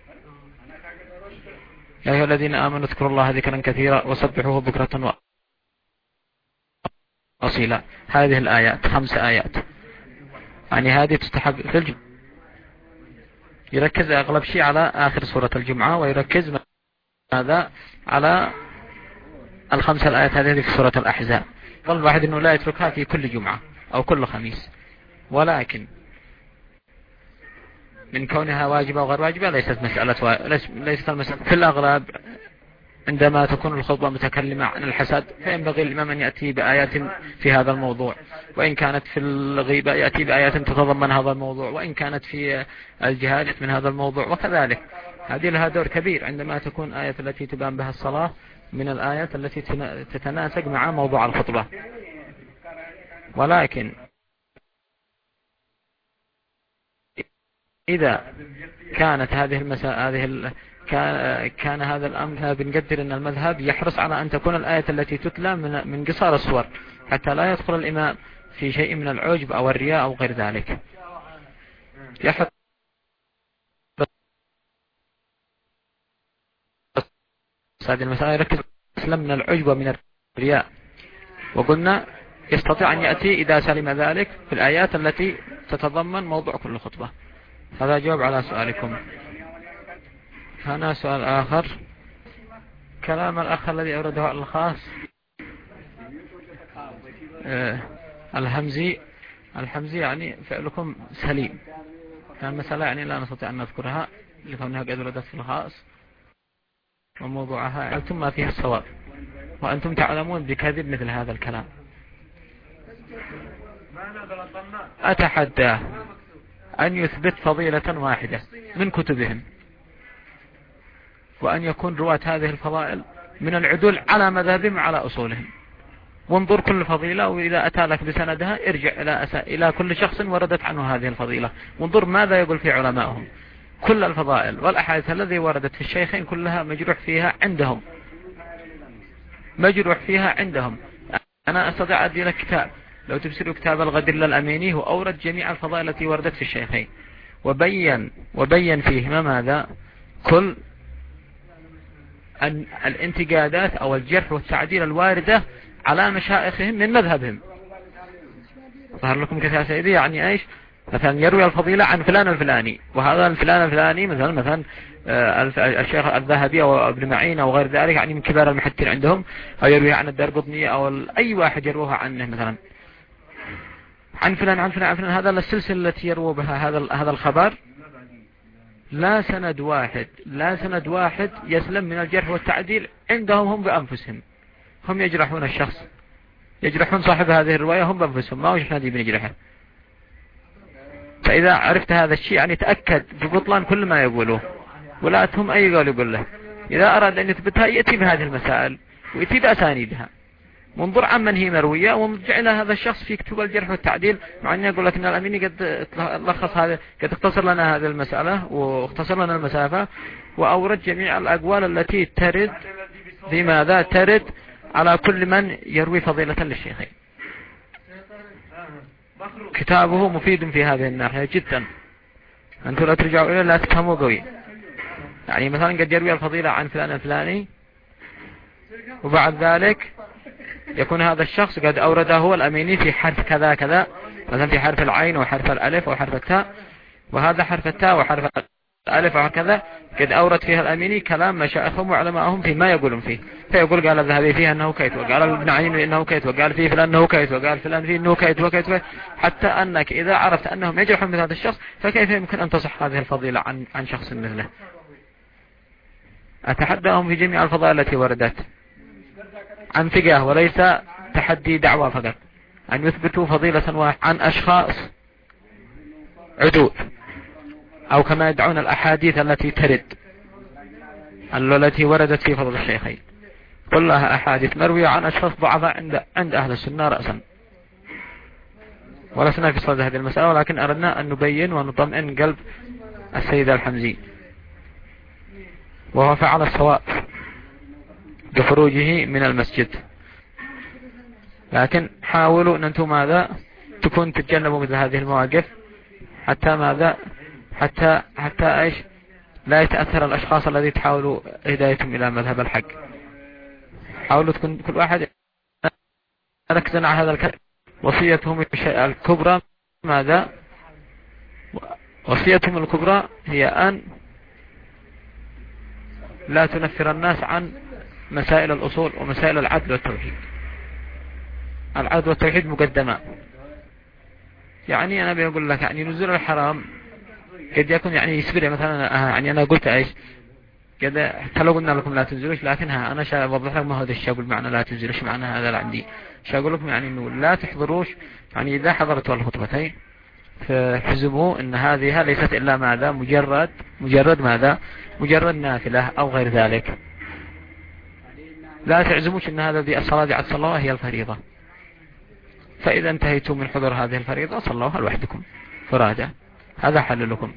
يا أيها الذين آمنوا اذكروا الله ذكرا كثيرا وسبحوه بكرة وأصيلا. هذه الآيات خمس آيات، يعني هذه تستحب في الجمعة. يركز أغلب شيء على آخر سورة الجمعة، ويركز ماذا على الخمس الآيات هذه في سورة الأحزاب. قال الواحد أنه لا يتركها في كل جمعة أو كل خميس، ولكن من كونها واجبة وغير واجبة ليست مسألة و... ليست المسألة. في الأغلب عندما تكون الخطبة متكلمة عن الحسد فينبغي الإمام أن يأتي بآيات في هذا الموضوع، وإن كانت في الغيبة يأتي بآيات تتضمن هذا الموضوع، وإن كانت في الجهاد من هذا الموضوع، وكذلك هذه لها دور كبير عندما تكون آية التي تبان بها الصلاة من الآيات التي تتناسق مع موضوع الخطبة. ولكن إذا كانت هذه المساء هذه ال... كان... كان هذا الأمر بنقدر أن المذهب يحرص على أن تكون الآية التي تتلى من, من قصار الصور حتى لا يدخل الإمام في شيء من العجب أو الرياء أو غير ذلك. يحرص هذه المسألة يركز من العجب ومن الرياء، وقلنا يستطيع أن يأتي إذا سلم ذلك في الآيات التي تتضمن موضوع كل خطبة. هذا جواب على سؤالكم. هنا سؤال آخر، كلام الأخ الذي أورده الخاص آه الهمزي الحمزي يعني فعلكم سليم، كان مسألة يعني لا نستطيع أن نذكرها لكونها قد وردت في الخاص وموضوعها أنتم ما فيها الصواب، وأنتم تعلمون بكذب مثل هذا الكلام. أتحدى أن يثبت فضيلة واحدة من كتبهم، وأن يكون رواة هذه الفضائل من العدول على مذهبهم على أصولهم، وانظر كل فضيلة، وإذا أتى لك بسندها ارجع إلى, أس... إلى كل شخص وردت عنه هذه الفضيلة، وانظر ماذا يقول في علمائهم. كل الفضائل والأحاديث الذي وردت في الشيخين كلها مجروح فيها عندهم، مجروح فيها عندهم. أنا أستطيع أدي لك كتاب، لو تفسروا كتاب الغدر للأميني، هو أورد جميع الفضائل التي وردت في الشيخين، وبين وبين فيه ما ماذا كل أن الانتقادات أو الجرح والتعديل الواردة على مشايخهم من مذهبهم. ظهر لكم كثير سيدي يعني ايش؟ مثلا يروي الفضيلة عن فلان الفلاني، وهذا الفلان الفلاني مثلا مثلا الشيخ الذهبي او ابن معين او غير ذلك، يعني من كبار المحدثين عندهم، او يروي عن الدرقطني او اي واحد يروها عنه مثلا عن فلان عن فلان عن فلان. هذا السلسلة التي يروى بها هذا هذا الخبر، لا سند واحد لا سند واحد يسلم من الجرح والتعديل عندهم هم بأنفسهم. هم يجرحون الشخص، يجرحون صاحب هذه الرواية هم بأنفسهم، ما هو احنا دي بنجرحه. فإذا عرفت هذا الشيء يعني تأكد ببطلان كل ما يقوله، ولا تهم أي قول يقول له. إذا أراد أن يثبتها يأتي بهذه المسائل ويأتي بأسانيدها، منظر عمن هي مروية، ومرجع إلى هذا الشخص في كتب الجرح والتعديل. مع أن يقول لك أن الأميني قد لخص هذا، قد اختصر لنا هذه المسألة واختصر لنا المسافة، وأورد جميع الأقوال التي ترد بماذا ترد على كل من يروي فضيلة للشيخين. كتابه مفيد في هذه الناحية جدا. أنتم لا ترجعوا إليه لا تفهموا قوي. يعني مثلا قد يروي الفضيلة عن فلان الفلاني، وبعد ذلك يكون هذا الشخص قد أورده هو الأميني في حرف كذا كذا، مثلا في حرف العين وحرف الألف وحرف التاء، وهذا حرف التاء وحرف الألف وهكذا قد أورد فيها الأميني كلام مشايخهم وعلماءهم فيما يقولون فيه. فيقول قال الذهبي فيه أنه كيت، وقال ابن عين أنه كيت، وقال فيه فلان أنه كيت، وقال فلان فيه أنه كيت وكيت وكيت، حتى أنك إذا عرفت أنهم يجرحون مثل هذا الشخص فكيف يمكن أن تصح هذه الفضيلة عن عن شخص مثله؟ أتحداهم في جميع الفضائل التي وردت عن ثقة، وليس تحدي دعوة فقط، أن يثبتوا فضيلة واحدة عن أشخاص عدول، أو كما يدعون الأحاديث التي ترد التي وردت في فضل الشيخين كلها أحاديث مروية عن أشخاص ضعفاء عند عند أهل السنة رأسا. ولسنا في صدد هذه المسألة، ولكن أردنا أن نبين ونطمئن قلب السيد الحمزي، وهو فعل الصواب بخروجه من المسجد. لكن حاولوا أن أنتم ماذا تكون تتجنبوا مثل هذه المواقف، حتى ماذا حتى حتى ايش لا يتأثر الأشخاص الذي تحاولوا هدايتهم إلى مذهب الحق. حاولوا تكون كل واحد ركز على هذا الكلام. وصيتهم الكبرى ماذا؟ وصيتهم الكبرى هي أن لا تنفر الناس عن مسائل الأصول ومسائل العدل والتوحيد. العدل والتوحيد مقدمة. يعني أنا بقول لك يعني نزول الحرام قد يكون يعني يسبر مثلا، آه يعني أنا قلت إيش كذا، حتى لو قلنا لكم لا تنزلوش، لكن ها أنا شا بوضح لكم هذا الشيء بالمعنى لا تنزلوش معنى هذا اللي عندي. شا أقول لكم يعني إنه لا تحضروش، يعني إذا حضرتوا الخطبتين فحزموا إن هذه ليست إلا ماذا مجرد مجرد ماذا مجرد نافلة أو غير ذلك. لا تعزموش إن هذا دي الصلاة دي على الصلاة هي الفريضة. فإذا انتهيتم من حضور هذه الفريضة صلوها لوحدكم فرادى، هذا حل لكم.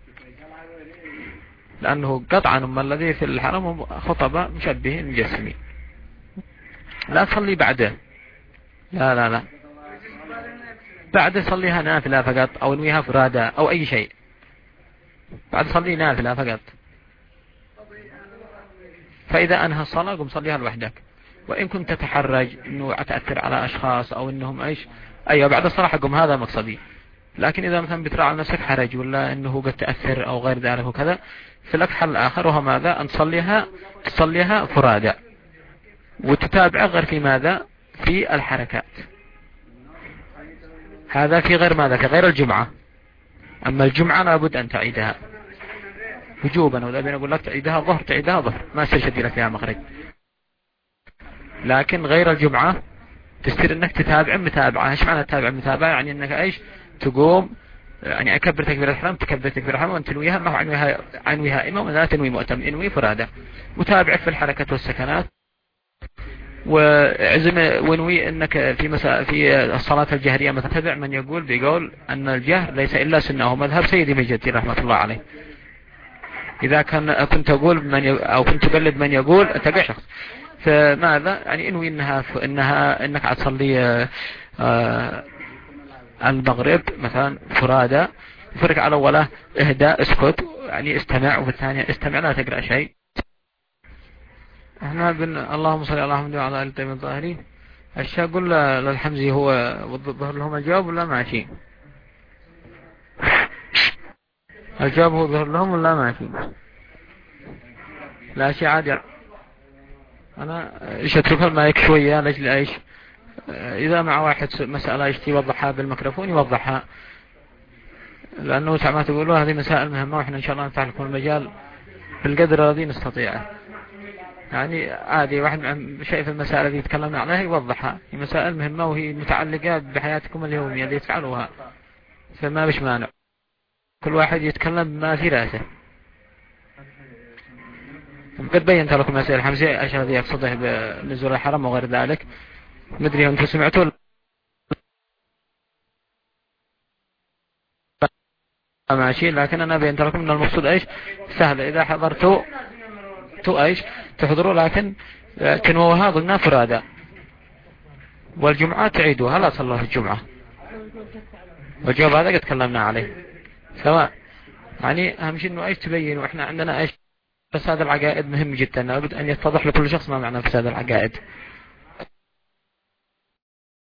لأنه قطعا ما الذي في الحرم خطبة مشبهين مجسمين. لا تصلي بعده، لا لا لا بعد صليها نافلة فقط، أو انويها فرادى أو أي شيء. بعد صلي نافلة فقط. فإذا أنهى الصلاة قم صليها لوحدك. وإن كنت تتحرج إنه تأثر على أشخاص أو إنهم إيش أيوة بعد الصلاة قم، هذا مقصدي. لكن إذا مثلا بتراعي على نفسك حرج ولا إنه قد تأثر أو غير ذلك وكذا، فلك حل آخر، وهو ماذا أن تصليها تصليها فرادى وتتابع غير في ماذا في الحركات. هذا في غير ماذا في غير الجمعة. أما الجمعة لابد أن تعيدها وجوبا، وذا بين أقول لك تعيدها ظهر تعيدها ظهر ما سيشد لك فيها مخرج. لكن غير الجمعة تستير انك تتابع متابعة. ايش معنى تتابع متابعة؟ يعني انك ايش تقوم يعني اكبر تكبير الحرام تكبر تكبير الحرام وان تنويها ما هو عنويها عنويها امام ولا تنوي مؤتم، انوي فرادة. متابع في الحركة والسكنات. وعزم ونوي انك في مساء في الصلاة الجهرية مثلا تتبع من يقول بيقول ان الجهر ليس الا سنة، وهو مذهب سيدي مجدي رحمة الله عليه. اذا كان كنت اقول من ي... او كنت تقلد من يقول تقع شخص. ماذا يعني انوي انها انها انك هتصلي آه المغرب مثلا فرادى، فرق على أوله اهدى اسكت يعني استمع، وفي الثانية استمع لا تقرأ شيء. احنا بن اللهم صل على محمد وعلى آل الطيبين الطاهرين. الشيء أقول للحمزي هو ظهر لهم الجواب ولا ماشي؟ الجواب هو ظهر لهم ولا ماشي؟ لا شيء عادي. أنا إيش أترك المايك شوية لأجل إيش؟ إذا مع واحد مسألة يشتي يوضحها بالميكروفون يوضحها، لأنه ساعة ما تقولوا هذه مسائل مهمة، وإحنا إن شاء الله نفتح لكم المجال بالقدر الذي نستطيعه. يعني عادي واحد شايف المسائل التي تكلمنا عنها يوضحها، هي مسائل مهمة وهي متعلقة بحياتكم اليومية اللي تفعلوها، فما بش مانع كل واحد يتكلم بما في رأسه. قد بينت لكم مسائل حمزة أشياء الذي يقصده بنزول الحرم وغير ذلك، مدري أنتم سمعتوا ماشي، لكن أنا بينت لكم أن المقصود إيش سهل إذا حضرتوا تو إيش تحضروا، لكن كنوها قلنا فرادى، والجمعة تعيدوا هلا صلى الجمعة، والجواب هذا قد تكلمنا عليه سواء. يعني أهم شيء إنه إيش تبين، وإحنا عندنا إيش فساد العقائد مهم جدا، لابد أن يتضح لكل شخص ما معنى فساد العقائد.